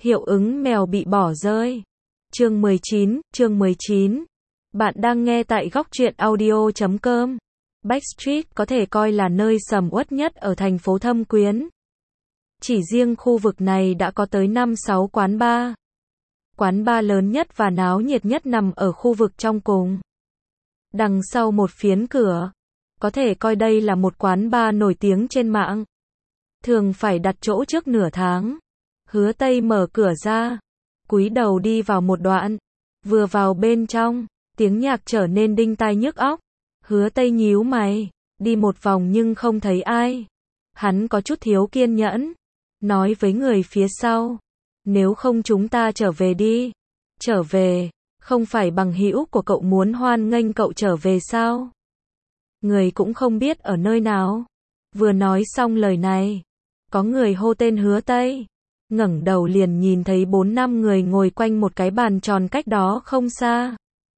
Hiệu ứng mèo bị bỏ rơi. Chương 19. Bạn đang nghe tại góc truyện audio.com. Backstreet có thể coi là nơi sầm uất nhất ở thành phố Thâm Quyến. Chỉ riêng khu vực này đã có tới 5-6 quán bar. Quán bar lớn nhất và náo nhiệt nhất nằm ở khu vực trong cùng. Đằng sau một phiến cửa. Có thể coi đây là một quán bar nổi tiếng trên mạng. Thường phải đặt chỗ trước nửa tháng. Hứa Tây mở cửa ra, cúi đầu đi vào một đoạn. Vừa vào bên trong, tiếng nhạc trở nên đinh tai nhức óc. Hứa Tây nhíu mày, đi một vòng nhưng không thấy ai. Hắn có chút thiếu kiên nhẫn, nói với người phía sau, nếu không chúng ta trở về đi. Trở về, không phải bằng hữu của cậu muốn hoan nghênh cậu trở về sao? Người cũng không biết ở nơi nào. Vừa nói xong lời này, có người hô tên Hứa Tây. Ngẩng đầu liền nhìn thấy 4-5 người ngồi quanh một cái bàn tròn cách đó không xa.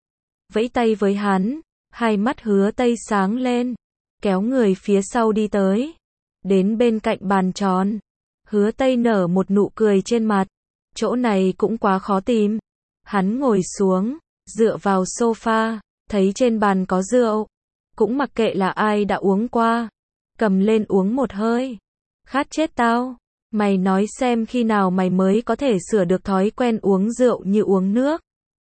Vẫy tay với hắn, hai mắt Hứa Tây sáng lên, kéo người phía sau đi tới. Đến bên cạnh bàn tròn, Hứa Tây nở một nụ cười trên mặt. Chỗ này cũng quá khó tìm. Hắn ngồi xuống, dựa vào sofa, thấy trên bàn có rượu. Cũng mặc kệ là ai đã uống qua. Cầm lên uống một hơi. Khát chết tao. Mày nói xem khi nào mày mới có thể sửa được thói quen uống rượu như uống nước.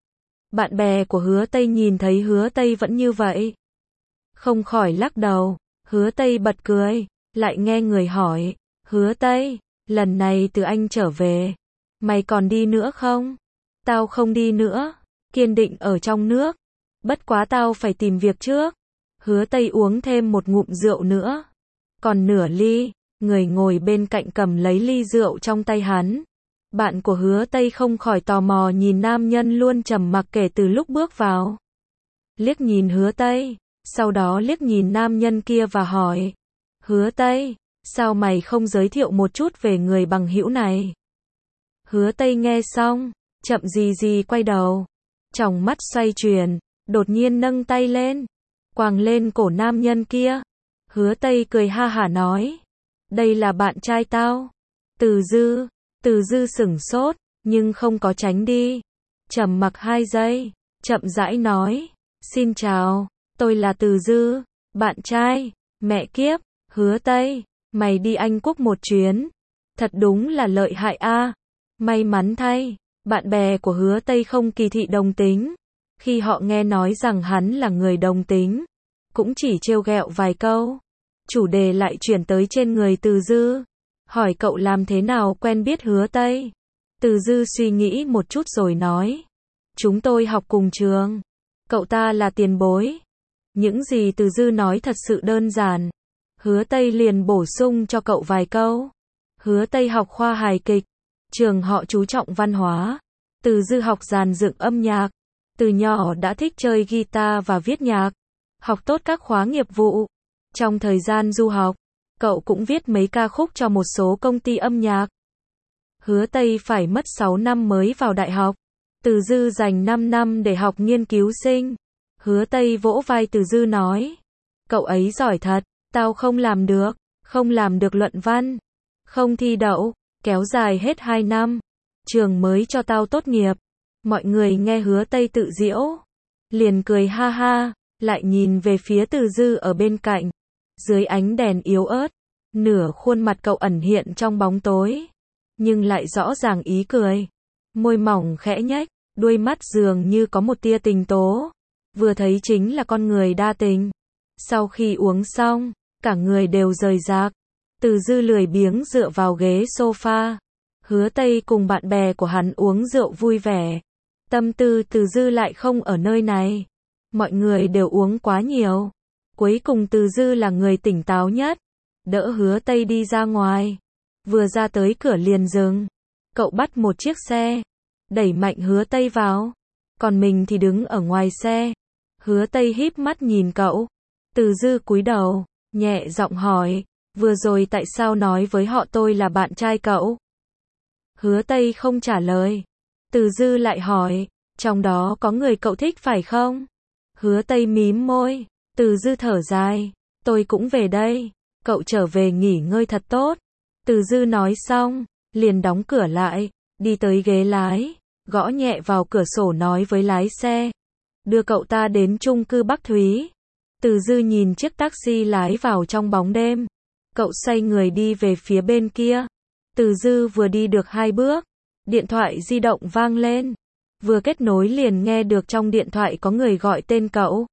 Bạn bè của Hứa Tây nhìn thấy Hứa Tây vẫn như vậy, không khỏi lắc đầu. Hứa Tây bật cười, lại nghe người hỏi, Hứa Tây, lần này từ Anh trở về, mày còn đi nữa không? Tao không đi nữa, kiên định ở trong nước. Bất quá tao phải tìm việc trước. Hứa Tây uống thêm một ngụm rượu nữa. Còn nửa ly. Người ngồi bên cạnh cầm lấy ly rượu trong tay hắn. Bạn của Hứa Tây không khỏi tò mò nhìn nam nhân luôn trầm mặc kể từ lúc bước vào. Liếc nhìn Hứa Tây, sau đó liếc nhìn nam nhân kia và hỏi, Hứa Tây, sao mày không giới thiệu một chút về người bằng hữu này? Hứa Tây nghe xong, chậm gì quay đầu, tròng mắt xoay chuyển, đột nhiên nâng tay lên, quàng lên cổ nam nhân kia. Hứa Tây cười ha hả nói, đây là bạn trai tao, Từ Dư. Từ Dư sửng sốt, nhưng không có tránh đi. Trầm mặc 2 giây, chậm rãi nói, xin chào, tôi là Từ Dư, bạn trai. Mẹ kiếp, Hứa Tây, mày đi Anh Quốc một chuyến, thật đúng là lợi hại a. May mắn thay, bạn bè của Hứa Tây không kỳ thị đồng tính. Khi họ nghe nói rằng hắn là người đồng tính, cũng chỉ trêu ghẹo vài câu. Chủ đề lại chuyển tới trên người Từ Dư. Hỏi cậu làm thế nào quen biết Hứa Tây? Từ Dư suy nghĩ một chút rồi nói, chúng tôi học cùng trường. Cậu ta là tiền bối. Những gì Từ Dư nói thật sự đơn giản. Hứa Tây liền bổ sung cho cậu vài câu. Hứa Tây học khoa hài kịch. Trường họ chú trọng văn hóa. Từ Dư học dàn dựng âm nhạc. Từ nhỏ đã thích chơi guitar và viết nhạc. Học tốt các khóa nghiệp vụ. Trong thời gian du học, cậu cũng viết mấy ca khúc cho một số công ty âm nhạc. Hứa Tây phải mất 6 năm mới vào đại học. Từ Dư dành 5 năm để học nghiên cứu sinh. Hứa Tây vỗ vai Từ Dư nói, cậu ấy giỏi thật, tao không làm được luận văn, không thi đậu, kéo dài hết 2 năm. Trường mới cho tao tốt nghiệp. Mọi người nghe Hứa Tây tự giễu, liền cười ha ha, lại nhìn về phía Từ Dư ở bên cạnh. Dưới ánh đèn yếu ớt, nửa khuôn mặt cậu ẩn hiện trong bóng tối, nhưng lại rõ ràng ý cười. Môi mỏng khẽ nhếch, đuôi mắt dường như có một tia tình tố. Vừa thấy chính là con người đa tình. Sau khi uống xong, cả người đều rời rạc. Từ Dư lười biếng dựa vào ghế sofa. Hứa Tây cùng bạn bè của hắn uống rượu vui vẻ. Tâm tư Từ Dư lại không ở nơi này. Mọi người đều uống quá nhiều. Cuối cùng Từ Dư là người tỉnh táo nhất. Đỡ Hứa Tây đi ra ngoài. Vừa ra tới cửa liền dừng. Cậu bắt một chiếc xe, đẩy mạnh Hứa Tây vào. Còn mình thì đứng ở ngoài xe. Hứa Tây híp mắt nhìn cậu. Từ Dư cúi đầu, nhẹ giọng hỏi, vừa rồi tại sao nói với họ tôi là bạn trai cậu? Hứa Tây không trả lời. Từ Dư lại hỏi, trong đó có người cậu thích phải không? Hứa Tây mím môi. Từ Dư thở dài, tôi cũng về đây, cậu trở về nghỉ ngơi thật tốt. Từ Dư nói xong, liền đóng cửa lại. đi tới ghế lái, gõ nhẹ vào cửa sổ nói với lái xe, đưa cậu ta đến chung cư Bắc Thúy. Từ Dư nhìn chiếc taxi lái vào trong bóng đêm. Cậu xoay người đi về phía bên kia. Từ Dư vừa đi được 2 bước, điện thoại di động vang lên. Vừa kết nối liền nghe được trong điện thoại có người gọi tên cậu.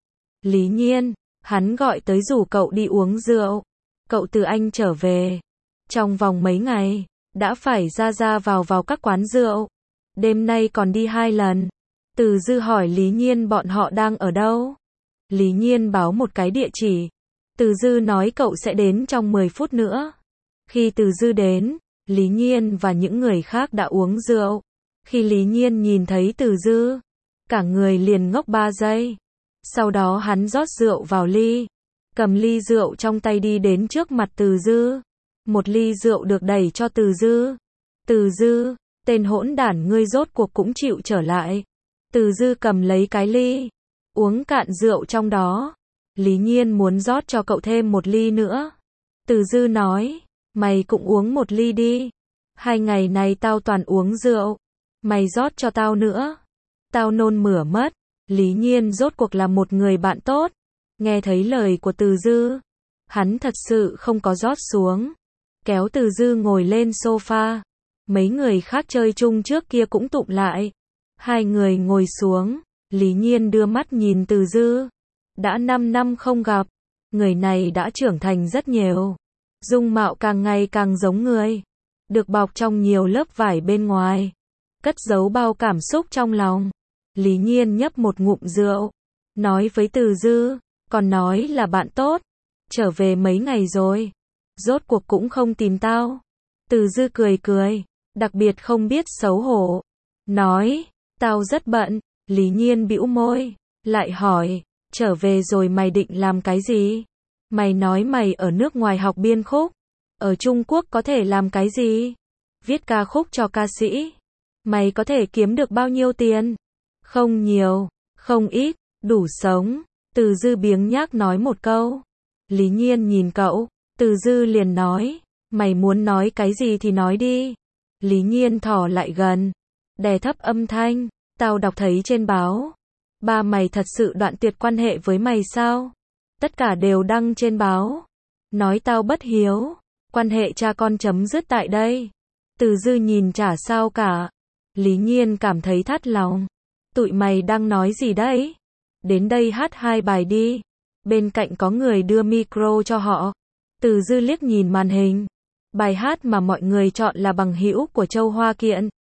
Lý Nhiên, hắn gọi tới rủ cậu đi uống rượu. Cậu từ Anh trở về. Trong vòng mấy ngày, đã phải ra vào các quán rượu. Đêm nay còn đi 2 lần. Từ Dư hỏi Lý Nhiên bọn họ đang ở đâu. Lý Nhiên báo một cái địa chỉ. Từ Dư nói cậu sẽ đến trong 10 phút nữa. Khi Từ Dư đến, Lý Nhiên và những người khác đã uống rượu. Khi Lý Nhiên nhìn thấy Từ Dư, cả người liền ngốc 3 giây. Sau đó hắn rót rượu vào ly, cầm ly rượu trong tay đi đến trước mặt Từ Dư. Một ly rượu được đẩy cho Từ Dư. Từ Dư, tên hỗn đản ngươi rốt cuộc cũng chịu trở lại. Từ Dư cầm lấy cái ly, uống cạn rượu trong đó. Lý Nhiên muốn rót cho cậu thêm một ly nữa. Từ Dư nói, mày cũng uống một ly đi. 2 ngày này tao toàn uống rượu. Mày rót cho tao nữa. Tao nôn mửa mất. Lý Nhiên rốt cuộc là một người bạn tốt. Nghe thấy lời của Từ Dư, hắn thật sự không có rót xuống. Kéo Từ Dư ngồi lên sofa. Mấy người khác chơi chung trước kia cũng tụm lại. 2 người ngồi xuống. Lý Nhiên đưa mắt nhìn Từ Dư. Đã 5 năm không gặp. Người này đã trưởng thành rất nhiều. Dung mạo càng ngày càng giống người. Được bọc trong nhiều lớp vải bên ngoài. Cất giấu bao cảm xúc trong lòng. Lý Nhiên nhấp một ngụm rượu. Nói với Từ Dư. Còn nói là bạn tốt. Trở về mấy ngày rồi. Rốt cuộc cũng không tìm tao. Từ Dư cười. Đặc biệt không biết xấu hổ. Nói. Tao rất bận. Lý Nhiên bĩu môi. Lại hỏi. Trở về rồi mày định làm cái gì? Mày nói mày ở nước ngoài học biên khúc. Ở Trung Quốc có thể làm cái gì? Viết ca khúc cho ca sĩ. Mày có thể kiếm được bao nhiêu tiền? Không nhiều, không ít, đủ sống. Từ Dư biếng nhác nói một câu. Lý Nhiên nhìn cậu. Từ Dư liền nói. Mày muốn nói cái gì thì nói đi. Lý Nhiên thò lại gần. Đè thấp âm thanh. Tao đọc thấy trên báo. Ba mày thật sự đoạn tuyệt quan hệ với mày sao? Tất cả đều đăng trên báo. Nói tao bất hiếu. Quan hệ cha con chấm dứt tại đây. Từ Dư nhìn chả sao cả. Lý Nhiên cảm thấy thắt lòng. Tụi mày đang nói gì đấy? Đến đây hát 2 bài đi. Bên cạnh có người đưa micro cho họ. Từ Dư liếc nhìn màn hình. Bài hát mà mọi người chọn là Bằng hữu của Châu Hoa Kiện.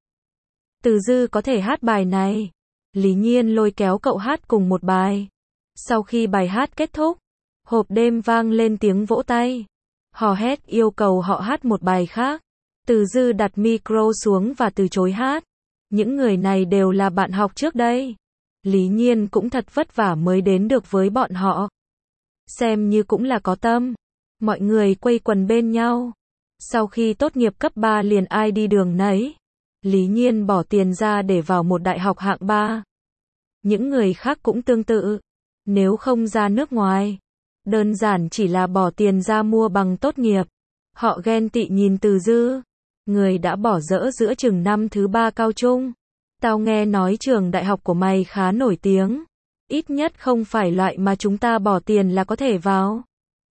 Từ Dư có thể hát bài này. Lý Nhiên lôi kéo cậu hát cùng một bài. Sau khi bài hát kết thúc, hộp đêm vang lên tiếng vỗ tay. Hò hét yêu cầu họ hát một bài khác. Từ Dư đặt micro xuống và từ chối hát. Những người này đều là bạn học trước đây. Lý Nhiên cũng thật vất vả mới đến được với bọn họ. Xem như cũng là có tâm. Mọi người quây quần bên nhau. Sau khi tốt nghiệp cấp 3 liền ai đi đường nấy. Lý Nhiên bỏ tiền ra để vào một đại học hạng 3. Những người khác cũng tương tự. Nếu không ra nước ngoài, đơn giản chỉ là bỏ tiền ra mua bằng tốt nghiệp. Họ ghen tị nhìn Từ Dư. Người đã bỏ dỡ giữa chừng năm thứ 3 cao trung. Tao nghe nói trường đại học của mày khá nổi tiếng. Ít nhất không phải loại mà chúng ta bỏ tiền là có thể vào.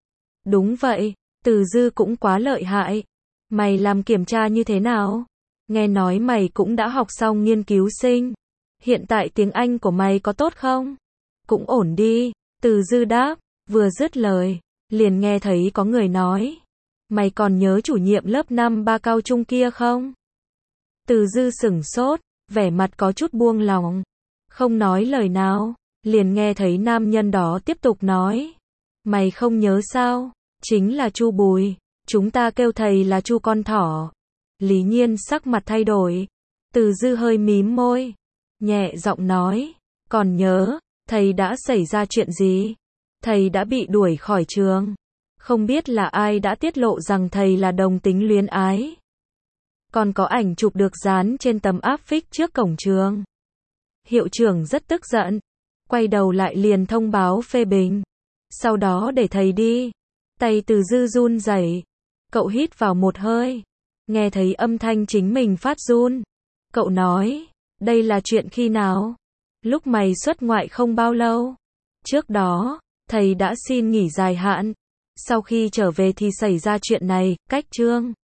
Đúng vậy, Từ Dư cũng quá lợi hại. Mày làm kiểm tra như thế nào? Nghe nói mày cũng đã học xong nghiên cứu sinh. Hiện tại tiếng Anh của mày có tốt không? Cũng ổn đi. Từ Dư đáp, vừa dứt lời, liền nghe thấy có người nói. Mày còn nhớ chủ nhiệm lớp năm 3 cao trung kia không? Từ Dư sửng sốt, vẻ mặt có chút buông lỏng. Không nói lời nào, liền nghe thấy nam nhân đó tiếp tục nói. Mày không nhớ sao? Chính là Chu Bùi. Chúng ta kêu thầy là Chu con thỏ. Lý Nhiên sắc mặt thay đổi. Từ Dư hơi mím môi. Nhẹ giọng nói. Còn nhớ, thầy đã xảy ra chuyện gì? Thầy đã bị đuổi khỏi trường. Không biết là ai đã tiết lộ rằng thầy là đồng tính luyến ái. Còn có ảnh chụp được dán trên tấm áp phích trước cổng trường. Hiệu trưởng rất tức giận. Quay đầu lại liền thông báo phê bình. Sau đó để thầy đi. Tay Từ Dư run rẩy. Cậu hít vào một hơi. Nghe thấy âm thanh chính mình phát run. Cậu nói, đây là chuyện khi nào? Lúc mày xuất ngoại không bao lâu. Trước đó, thầy đã xin nghỉ dài hạn. Sau khi trở về thì xảy ra chuyện này, cách Trương